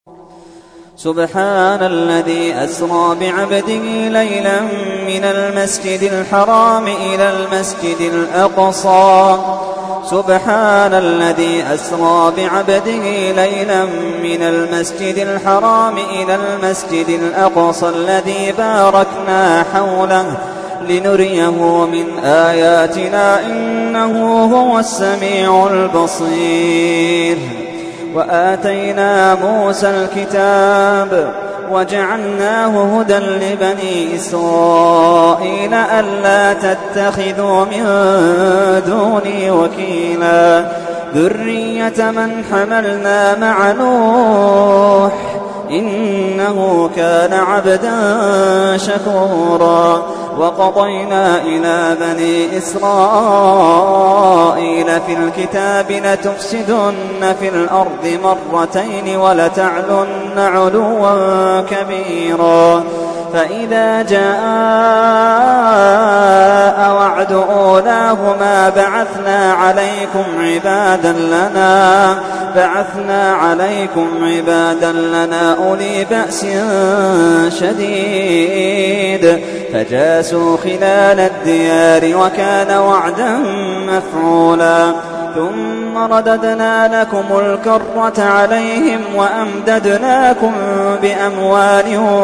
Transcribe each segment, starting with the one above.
سبحان الذي أسرى بعبده ليلا من المسجد الحرام إلى المسجد الأقصى سبحان الذي أسرى بعبده ليلا من المسجد الحرام إلى المسجد الأقصى الذي باركنا حوله لنريه من آياتنا إنه هو السميع البصير. وآتينا موسى الكتاب وجعلناه هدى لبني إسرائيل ألا تتخذوا من دوني وكيلا ذرية من حملنا مع نوح إنه كان عبدا شكورا. وقضينا إلى بني إسرائيل في الكتاب لتفسدن في الأرض مرتين ولتعلن علوا كبيرا فإذا جاء وعد أولاهما بعثنا عليكم عبادا لنا أولي بأس شديد فجاسوا خلال الديار وكان وعدا مفعولا. ثم رددنا لكم الكرة عليهم وأمددناكم بأموال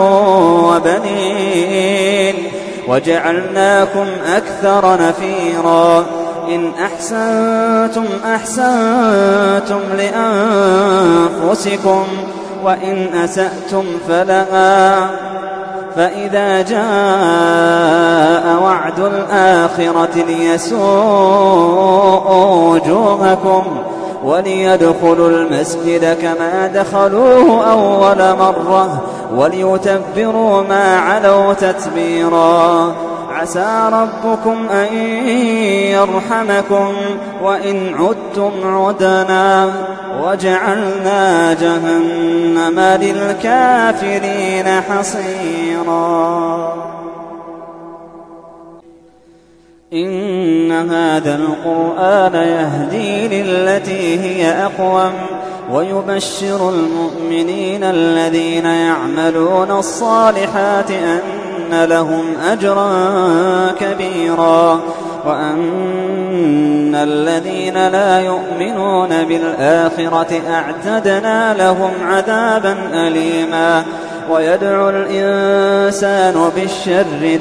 وبنين وجعلناكم أكثر نفيرا. إن أحسنتم أحسنتم لأنفسكم وإن أسأتم فلها فإذا جاء وعد الآخرة ليسوءوا وجوهكم وليدخلوا المسجد كما دخلوه أول مرة وليتبروا ما علوا تتبيرا. عسى ربكم أن يرحمكم وإن عدتم عدنا وجعلنا جهنم للكافرين حصيرا. إن هذا القرآن يهدي للتي هي أقوم ويبشر المؤمنين الذين يعملون الصالحات أن لهم أجرا كبيرا وأن الذين لا يؤمنون بالآخرة أعتدنا لهم عذابا أليما. ويدعو الإنسان بالشر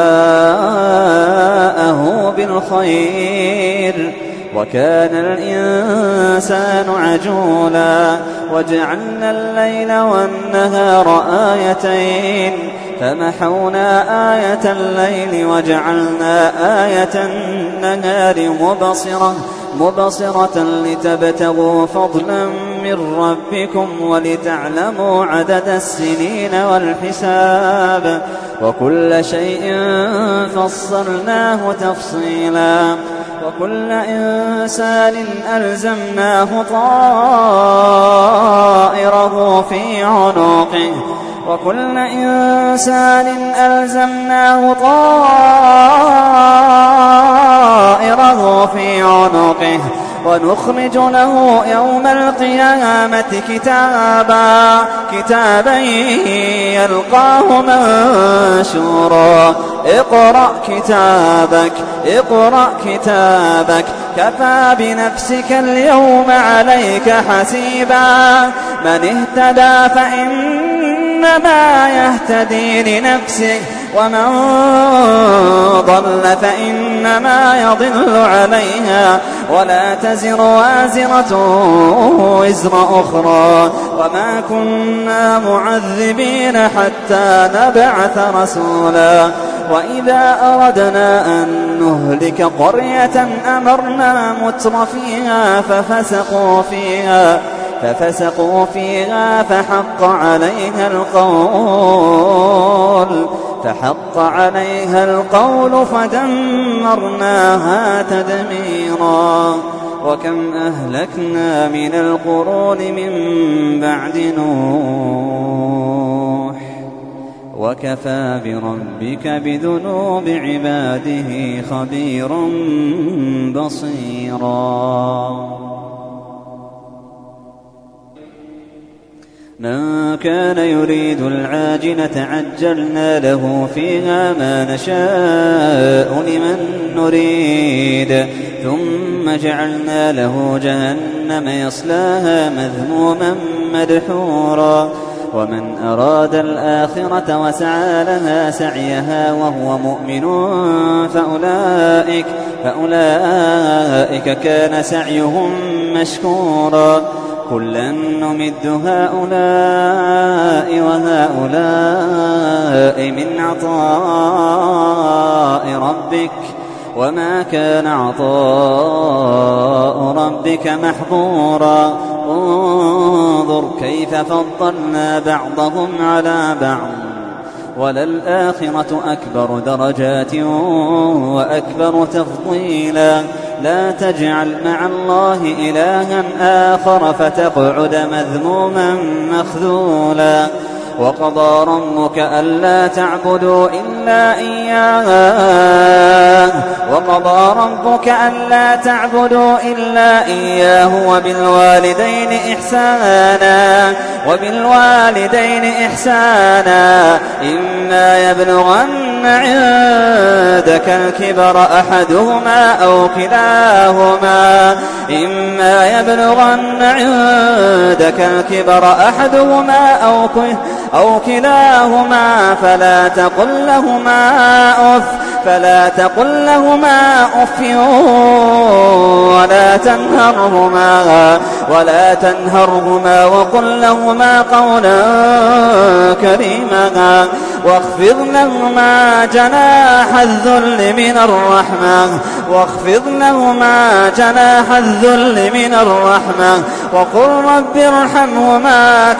دعاءه بالخير وكان الإنسان عجولا. وجعلنا الليل والنهار آيتين فمحونا آية الليل وجعلنا آية النهار مبصرة لتبتغوا فضلا من ربكم ولتعلموا عدد السنين والحساب وكل شيء فصلناه تفصيلا. وكل إنسان ألزمناه طائره في عنقه ونخرج له يوم القيامة كتابا يلقاه منشورا. اقرأ كتابك كفى بنفسك اليوم عليك حسيبا. من اهتدى فإنما يهتدي لنفسه ومن ضل فإنما يضل عليها ولا تزر وازرة وزر أخرى وما كنا معذبين حتى نبعث رسولا. وإذا أردنا أن نهلك قرية أمرنا مترفيها ففسقوا فيها فحق عليها القول فدمرناها تدميرا. وكم أهلكنا من القرون من بعد نوح وكفى بربك بذنوب عباده خبيرا بصيرا. من كان يريد العاجلة عجلنا له فيها ما نشاء لمن نريد ثم جعلنا له جهنم يصلاها مذموما مدحورا ومن أراد الآخرة وسعى لها سعيها وهو مؤمن فأولئك كان سعيهم مشكورا كلا نمد هؤلاء وهؤلاء من عطاء ربك وما كان عطاء ربك محظورا انظر كيف فضلنا بعضهم على بعض وللآخرة أكبر درجات وأكبر تفضيلا لا تجعل مع الله إلها آخر فتقعد مذموما مخذولا وقضى ربك ألا تعبدوا إلا إياه وبالوالدين إحسانا إما يبلغن عندك الكبر أحدهما أو كلاهما فلا تقل لهما أف ولا تنهرهما وقل لهما قولا كريما واخفض لهما جناح الذل من الرحمة وقل رب ارحمهما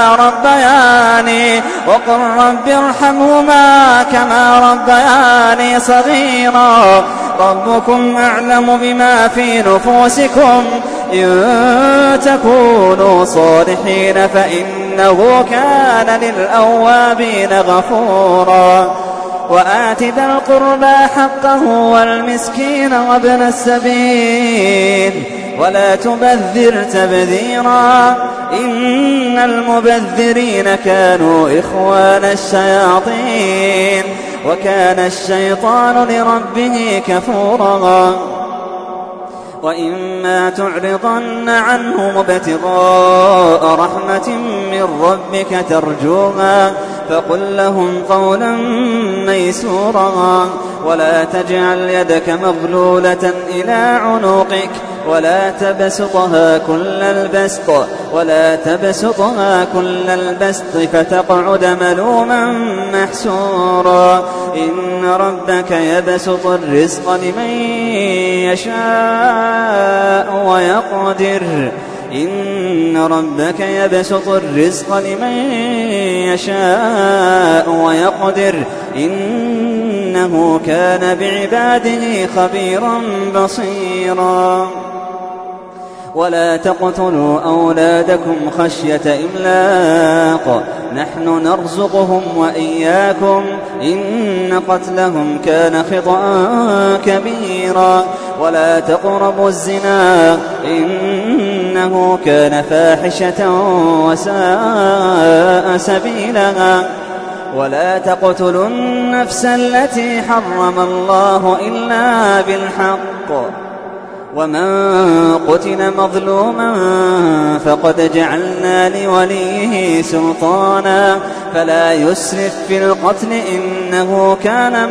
كما ربياني صغيرا ربكم أعلم بما في نفوسكم إن تكونوا صالحين فإنه كان للأوابين غفورا وآت ذا القربى حقه والمسكين وابن السبيل ولا تبذر تبذيرا إن المبذرين كانوا إخوان الشياطين وكان الشيطان لربه كفورا وإما تعرضن عنهم ابتغاء رحمة من ربك ترجوها فقل لهم قولا ميسورا ولا تجعل يدك مغلولة إلى عنقك ولا تبسطها كل البسط فتقعد ملوما محسورا إن ربك يبسط الرزق لمن يشاء ويقدر إنه كان بعباده خبيرا بصيرا ولا تقتلوا أولادكم خشية إملاق نحن نرزقهم وإياكم إن قتلهم كان خطأ كبيرا ولا تقربوا الزنا إنه كان فاحشة وساء سبيلا ولا تقتلوا النفس التي حرم الله إلا بالحق ومن قتل مظلوما فقد جعلنا لوليه سلطانا فلا يسرف في القتل إنه كان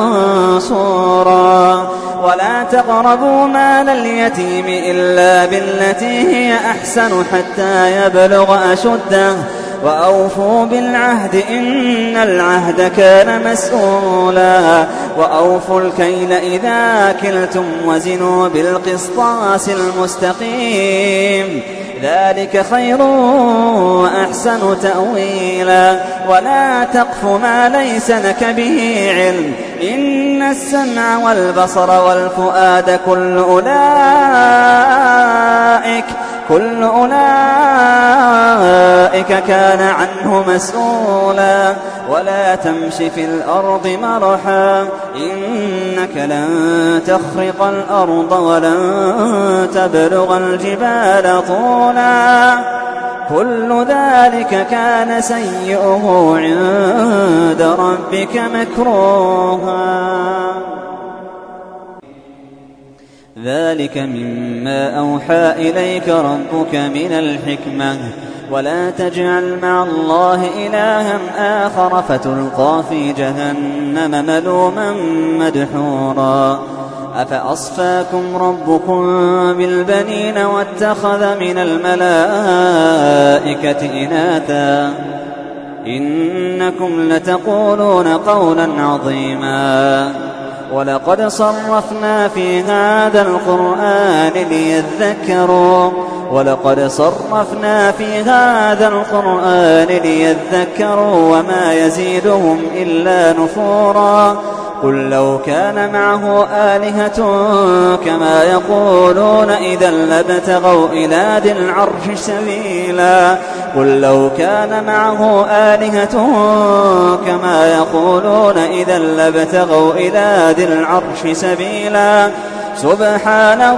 منصورا ولا تقربوا مال اليتيم إلا بالتي هي أحسن حتى يبلغ أشده وأوفوا بالعهد إن العهد كان مسؤولا وأوفوا الكيل إذا كلتم وزنوا بالقسطاس المستقيم ذلك خير وأحسن تأويلا ولا تقف ما ليس لك به علم إن السمع والبصر والفؤاد كل أولئك كان عنه مسؤولا ولا تمش في الأرض مرحا إنك لن تخرق الأرض ولن تبلغ الجبال طولا كل ذلك كان سيئه عند ربك مكروها. ذلك مما أوحى إليك ربك من الحكمة ولا تجعل مع الله إلها آخر فتلقى في جهنم ملوما مدحورا. أفأصفاكم ربكم بالبنين واتخذ من الملائكة إناثا إنكم لتقولون قولا عظيما. ولقد صرفنا في هذا القرآن ليذكروا وما يزيدهم إلا نفورا. قل لو كان معه آلهة كما يقولون إذا لابتغوا إلى ذي العرش سبيلا. قل لو كان معه آلهة كما يقولون إذا لابتغوا إلى ذي العرش سبيلا. سبحانه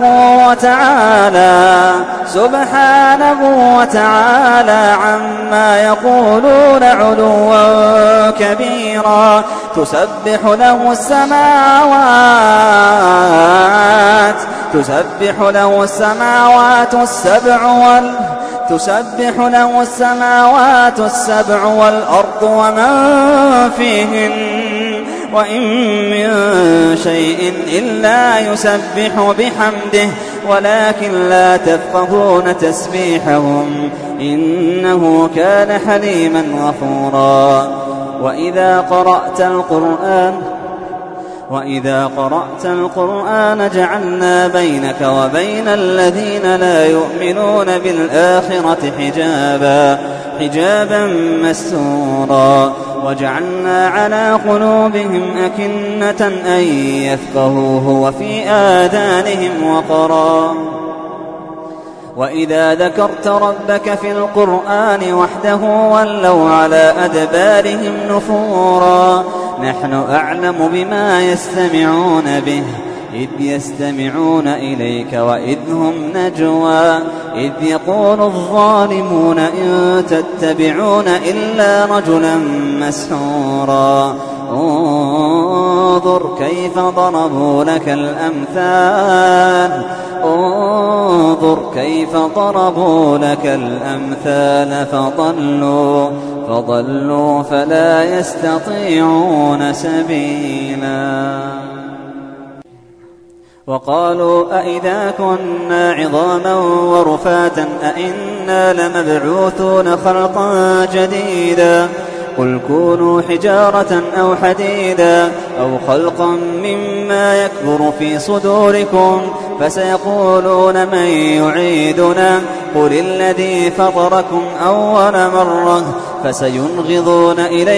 وتعالى عما يقولون علوا كبيرا. تسبح له السماوات السبع والأرض ومن فيهن وإن من شيء إلا يسبح بحمده ولكن لا تفقهون تسبيحهم إنه كان حليما غفورا. وإذا قرأت القرآن جعلنا بينك وبين الذين لا يؤمنون بالآخرة حجابا مستورا. وجعلنا على قلوبهم أكنة أن يفقهوه وفي آذانهم وقرا. وإذا ذكرت ربك في القرآن وحده ولوا على أدبارهم نفورا. نحن أعلم بما يستمعون به إذ يستمعون إليك وإذ هم نجوى إذ يقول الظالمون إن تتبعون إلا رجلا مسحورا. انظر كيف ضربوا لك الأمثال فضلوا فلا يستطيعون سبيلا. وقالوا أئذا كنا عظاما ورفاتا أئنا لمبعوثون خلقا جديدا. قل كونوا حجارة أو حديدا أو خلقا مما يكبر في صدوركم فسيقولون من يعيدنا قل الذي فطركم أول مرة فسينغضون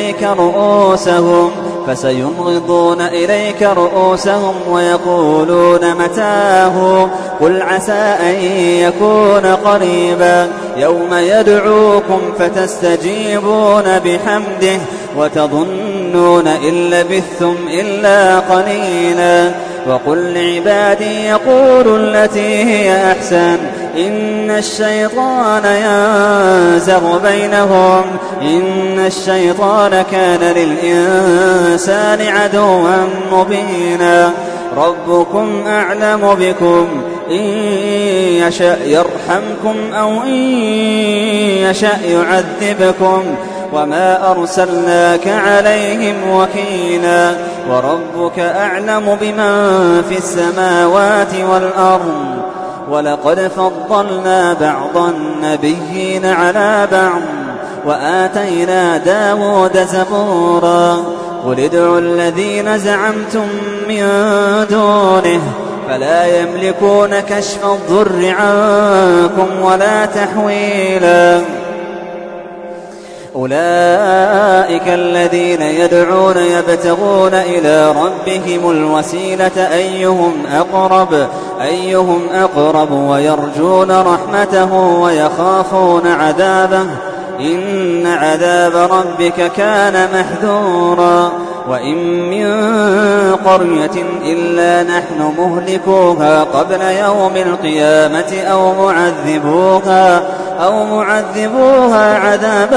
إليك رؤوسهم ويقولون متاه قل عسى أن يكون قريبا. يوم يدعوكم فتستجيبون بحمده وتظنون إن لبثتم إلا قليلا. وقل لعبادي يقولوا التي هي أحسن إن الشيطان ينزغ بينهم إن الشيطان كان للإنسان عدوا مبينا. ربكم أعلم بكم إن يشأ يرحمكم أو إن يشأ يعذبكم وما أرسلناك عليهم وكيلا. وربك أعلم بمن في السماوات والأرض ولقد فضلنا بعض النبيين على بعض وآتينا داود زبورا. قل ادعوا الذين زعمتم من دونه فلا يملكون كشف الضر عنكم ولا تحويلا. أولئك الذين يدعون يبتغون إلى ربهم الوسيلة أيهم أقرب ويرجون رحمته ويخافون عذابه إن عذاب ربك كان محذورا. وإن من قرية إلا نحن مهلكوها قبل يوم القيامة أو معذبوها أو معذبوها عذابا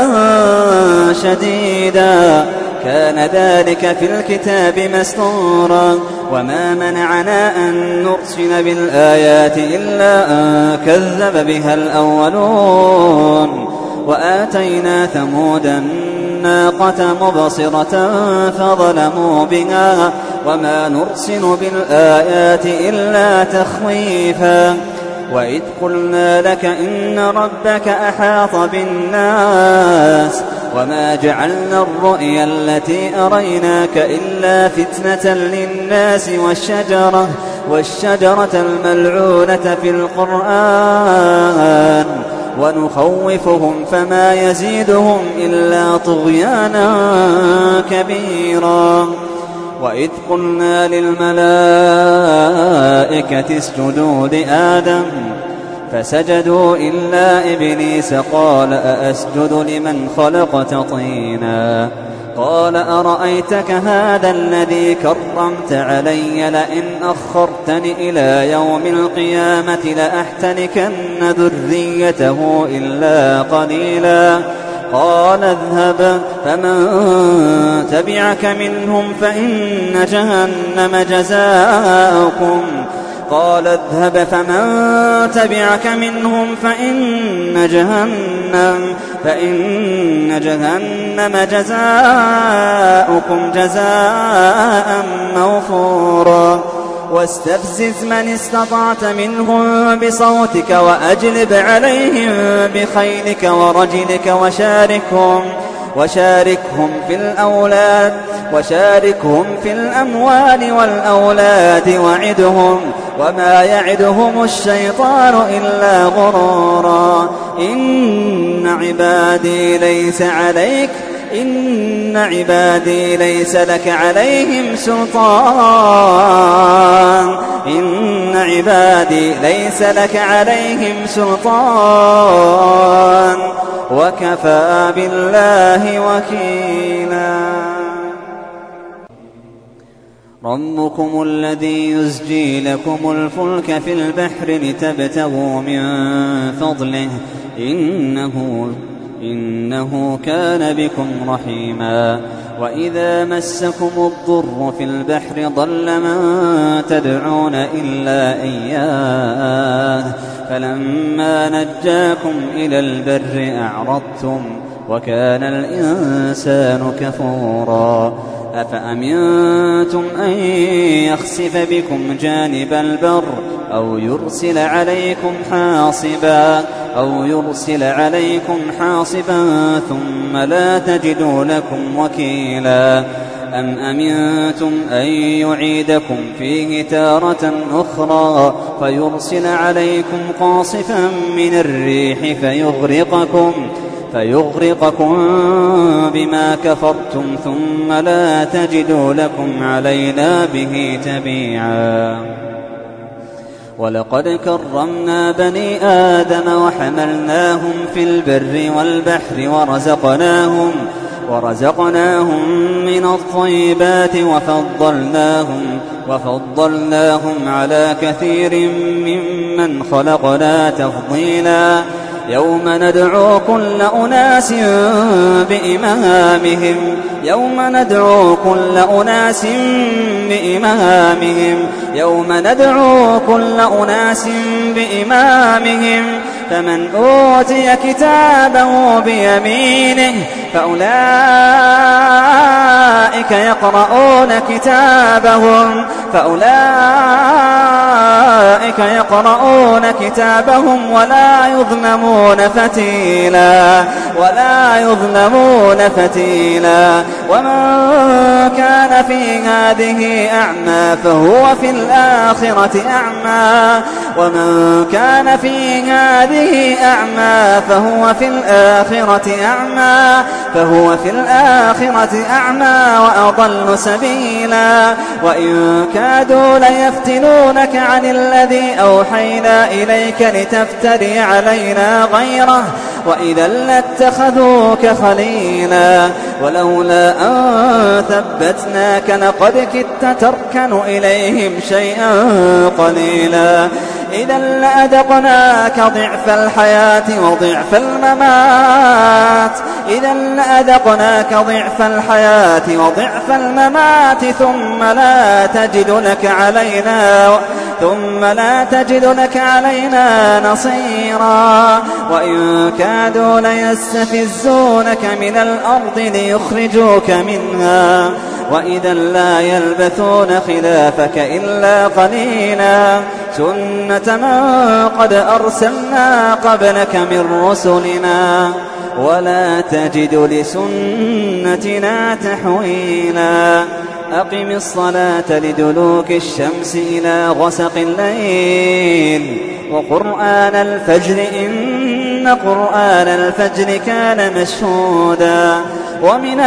شديدا كان ذلك في الكتاب مسطورا وما منعنا أن نرسل بالآيات إلا أن كذب بها الأولون وآتينا ثمود الناقة مبصرة فظلموا بها وما نرسل بالآيات إلا تخويفا وإذ قلنا لك إن ربك أحاط بالناس وما جعلنا الرؤيا التي أريناك إلا فتنة للناس والشجرة الملعونة في القرآن ونخوفهم فما يزيدهم إلا طغيانا كبيرا وإذ قلنا للملائكة اسجدوا لآدم فسجدوا إلا إبليس قال أأسجد لمن خلقت طينا قال أرأيتك هذا الذي كرمت علي لئن أخرتني إلى يوم القيامة لأحتنكن ذريته إلا قليلا قال اذهب فمن تبعك منهم فإن جهنم جزاؤكم قال اذهب فمن تبعك منهم فإن جهنم جزاؤكم جزاء موفورا واستفزز من استطعت منهم بصوتك وأجلب عليهم بخيلك ورجلك وشاركهم في الأموال والأولاد وعدهم وما يعدهم الشيطان إلا غرورا إن عبادي ليس لك عليهم سلطان وكفى بالله وكيلا ربكم الذي يزجي لكم الفلك في البحر لتبتغوا من فضله إنه كان بكم رحيما وإذا مسكم الضر في البحر ضل من تدعون إلا إياه فلما نجاكم إلى البر أعرضتم وكان الإنسان كفورا أفأمنتم أن يخسف بكم جانب البر أو يرسل عليكم حاصبا ثم لا تجدوا لكم وكيلا أم أمنتم أن يعيدكم فيه تارة أخرى فيرسل عليكم قاصفا من الريح فيغرقكم بما كفرتم ثم لا تجدوا لكم علينا به تبيعا ولقد كرمنا بني آدم وحملناهم في البر والبحر ورزقناهم من الطيبات وفضلناهم على كثير ممن خلقنا تفضيلا يوم ندعو كل أناس بإمامهم فمن أوتي كتابه بيمينه فأولئك يقرؤون كتابهم ولا يظلمون فتيلا ومن كان في هذه أعمى فهو في الآخرة أعمى وأضل سبيلا وإن كادوا ليفتنونك عن الذي أوحينا إليك لتفتري علينا غيره وإذا لاتخذوك خليلا ولولا أن ثبتناك لقد كدت تركن إليهم شيئا قليلا إذا لأذقناك ضعف الحياة وضعف الممات إذا لأذقناك ضعف الحياة وضعف الممات ثم لا تجد لك علينا نصيرا وإن كادوا ليستفزونك من الأرض ليخرجوك منها وإذا لا يلبثون خلافك إلا قليلا سنة من قد أرسلنا قبلك من رسلنا ولا تجد لسنتنا تحويلا أقم الصلاة لدلوك الشمس إلى غسق الليل وقرآن الفجر إن قرآن الفجر كان مشهودا ومن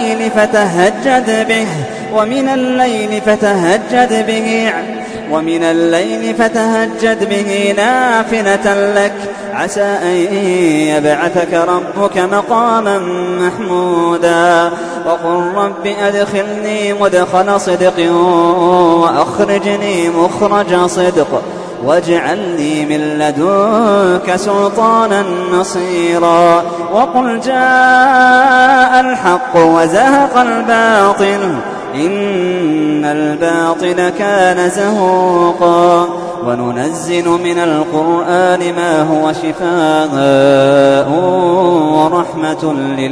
الليل فتهجد به نافلة لك عسى أن يبعثك ربك مقاما محمودا وقل رب أدخلني مدخل صدق وأخرجني مخرج صدق واجعل لي من لدنك سلطانا نصيرا وقل جاء الحق وزهق الباطل إن الباطل كان زهوقا وننزل من القرآن ما هو شفاء ورحمة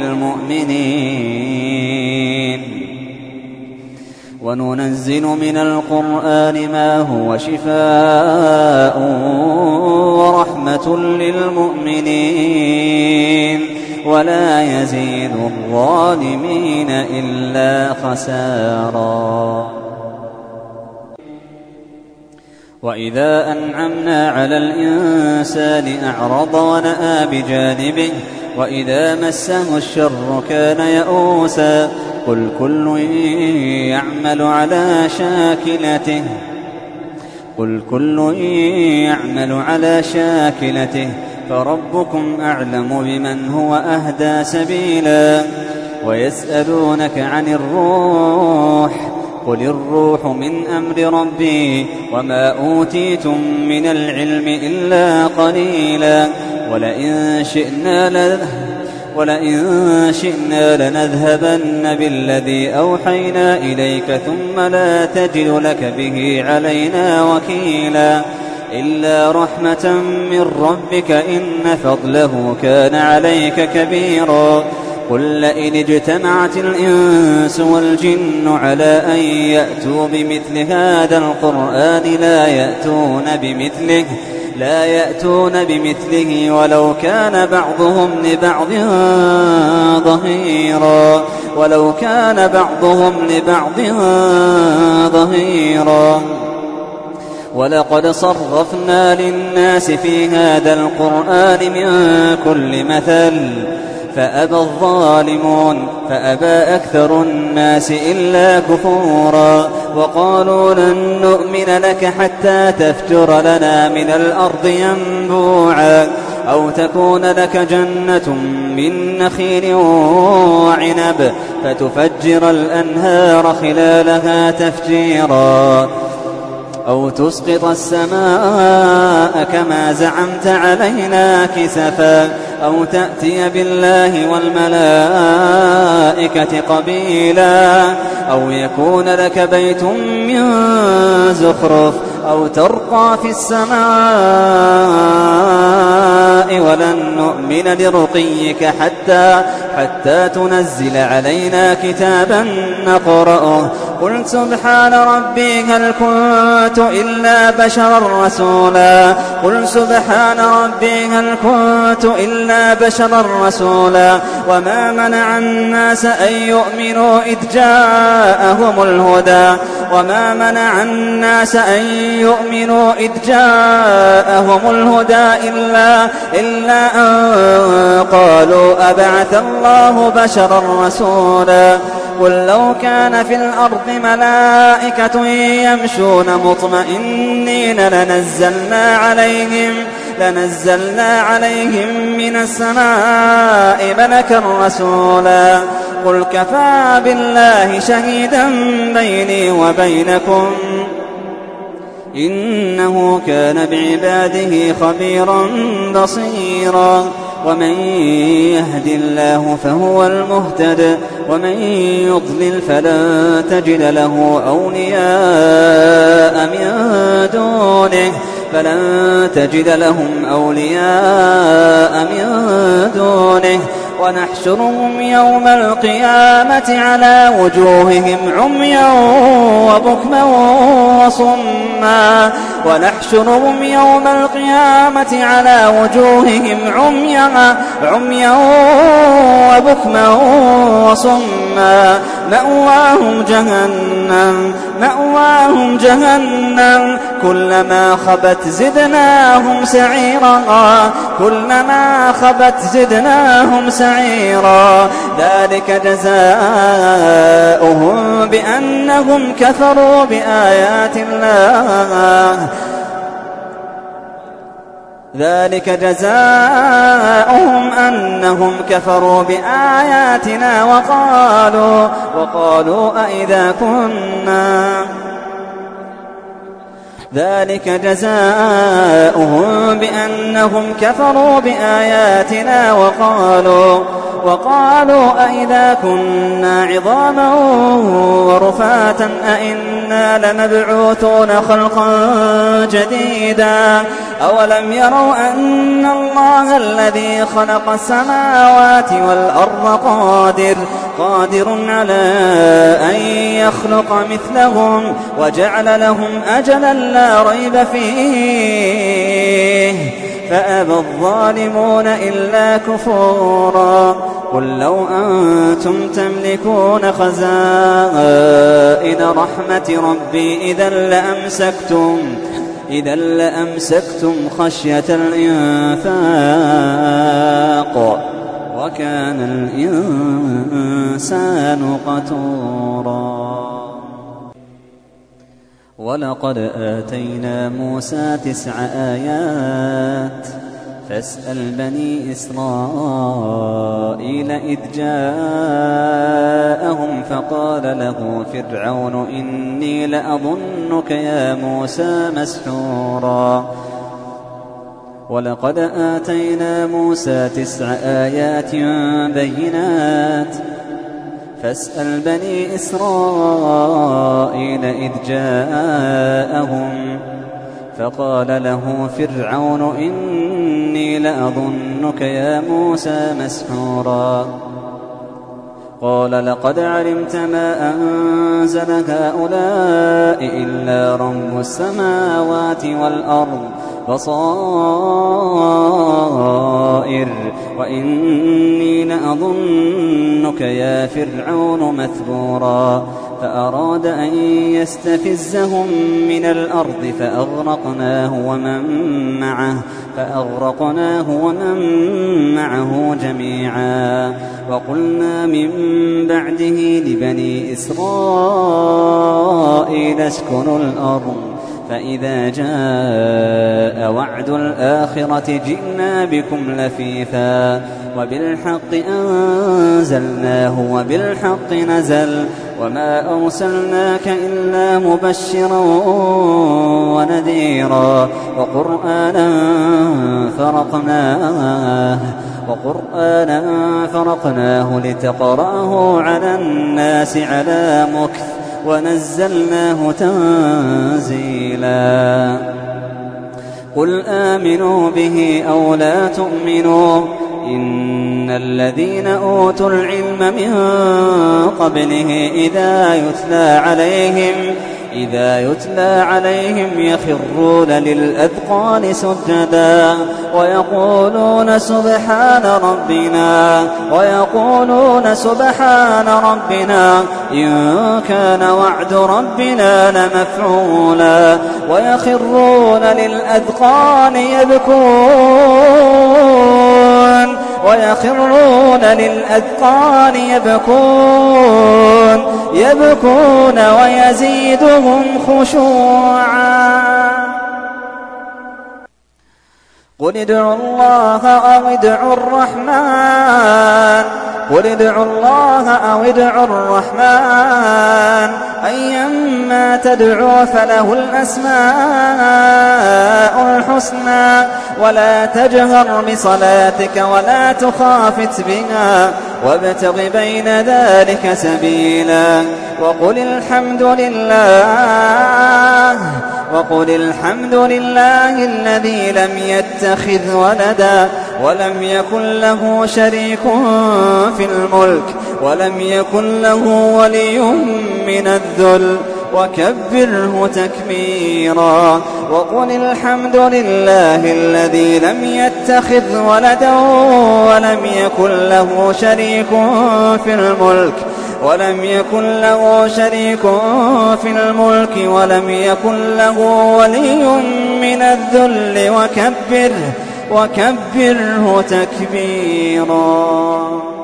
للمؤمنين ولا يزيد الظالمين إلا خسارا وإذا أنعمنا على الإنسان أعرض ونأى بجانبه وإذا مسه الشر كان يئوسا قل كل يعمل على شاكلته فربكم أعلم بمن هو أهدى سبيلا ويسألونك عن الروح قل الروح من أمر ربي وما أوتيتم من العلم إلا قليلا ولئن شئنا لنذهبن بالذي أوحينا إليك ثم لا تجد لك به علينا وكيلا إلا رحمة من ربك إن فضله كان عليك كبيرا قل لئن اجتمعت الإنس والجن على أن يأتوا بمثل هذا القرآن لا يأتون بمثله ولو كان بعضهم لبعض ظهيرا ولقد صرفنا للناس في هذا القرآن من كل مثل فأبى أكثر الناس إلا كفورا وقالوا لن نؤمن لك حتى تفجر لنا من الأرض ينبوعا أو تكون لك جنة من نخيل وعنب فتفجر الأنهار خلالها تفجيرا أو تسقط السماء كما زعمت علينا كسفا أو تأتي بالله والملائكة قبيلا أو يكون لك بيت من زخرف أو ترقى في السماء ولن نؤمن لرقيك حتى تنزل علينا كتابا نقرأه قل سبحان ربي هل كنت إلا بشرا رسولا وما منع الناس أن يؤمنوا إذ جاءهم الهدى إلا أن قالوا أبعث الله بشرا رسولا قل لو كان في الأرض ملائكة يمشون مطمئنين لنزلنا عليهم من السماء ملكا رسولا قل كفى بالله شهيدا بيني وبينكم إنه كان بعباده خبيرا بصيرا ومن يهد الله فهو المهتد ومن يضلل فلن تجد له أولياء من دونه ونحشرهم يوم القيامة على وجوههم عميا وبكما وصما مأواهم جهنم كلما خبت زدناهم سعيرا ذلك جزاؤهم بأنهم كفروا بآيات الله أنهم كفروا بآياتنا وقالوا أئذا كنا ذلك جزاؤهم بأنهم كفروا بآياتنا وقالوا أئذا كنا عظاما ورفاتا أئنا لمبعوثون خلقا جديدا أولم يروا أن الله الذي خلق السماوات والأرض قادر على أن يخلق مثلهم وجعل لهم أجلا لا ريب فيه فأبى الظالمون إلا كفورا قل لو أنتم تملكون خزائن رحمة ربي إذا لأمسكتم خشية الإنفاق وكان الإنسان قتورا ولقد آتينا موسى 9 آيات فاسأل بني إسرائيل إذ جاءهم فقال له فرعون إني لأظنك يا موسى مسحورا ولقد آتينا موسى 9 آيات بينات فاسأل بني إسرائيل إذ جاءهم فقال له فرعون إني لأظنك يا موسى مسحورا قال لقد علمت ما أنزل هؤلاء إلا رب السماوات والأرض بصائر وإني لأظنك يا فرعون مثبورا فأراد أن يستفزهم من الأرض فأغرقناه ومن معه جميعا وقلنا من بعده لبني إسرائيل اسكنوا الأرض فإذا جاء وعد الآخرة جئنا بكم لفيفا وبالحق أنزلناه وبالحق نزل وما أرسلناك إلا مبشرا ونذيرا وقرآنا فرقناه لتقرأه على الناس على مكث ونزلناه تنزيلا قل آمنوا به أو لا تؤمنوا إن الذين أوتوا العلم من قبله إذا يتلى عليهم يخرون للأذقان سجدا ويقولون سبحان ربنا إن كان وعد ربنا لمفعولا ويخرون للأذقان يبكون ويزيدهم خشوعا قل ادعوا الله أو ادعوا الرحمن قل ادعوا الله أو ادعوا الرحمن أيما تدعوا فله الأسماء الحسنى ولا تجهر بصلاتك ولا تخافت بها وابتغ بين ذلك سبيلا وقل الحمد لله الذي لم يتخذ ولدا ولم يكن له شريك في الملك ولم يكن له ولي من الذل وكبره تكبيرا وقل الحمد لله الذي لم يتخذ ولدا ولم يكن له شريك في الملك ولم يكن له ولي من الذل وكبره تكبيرا.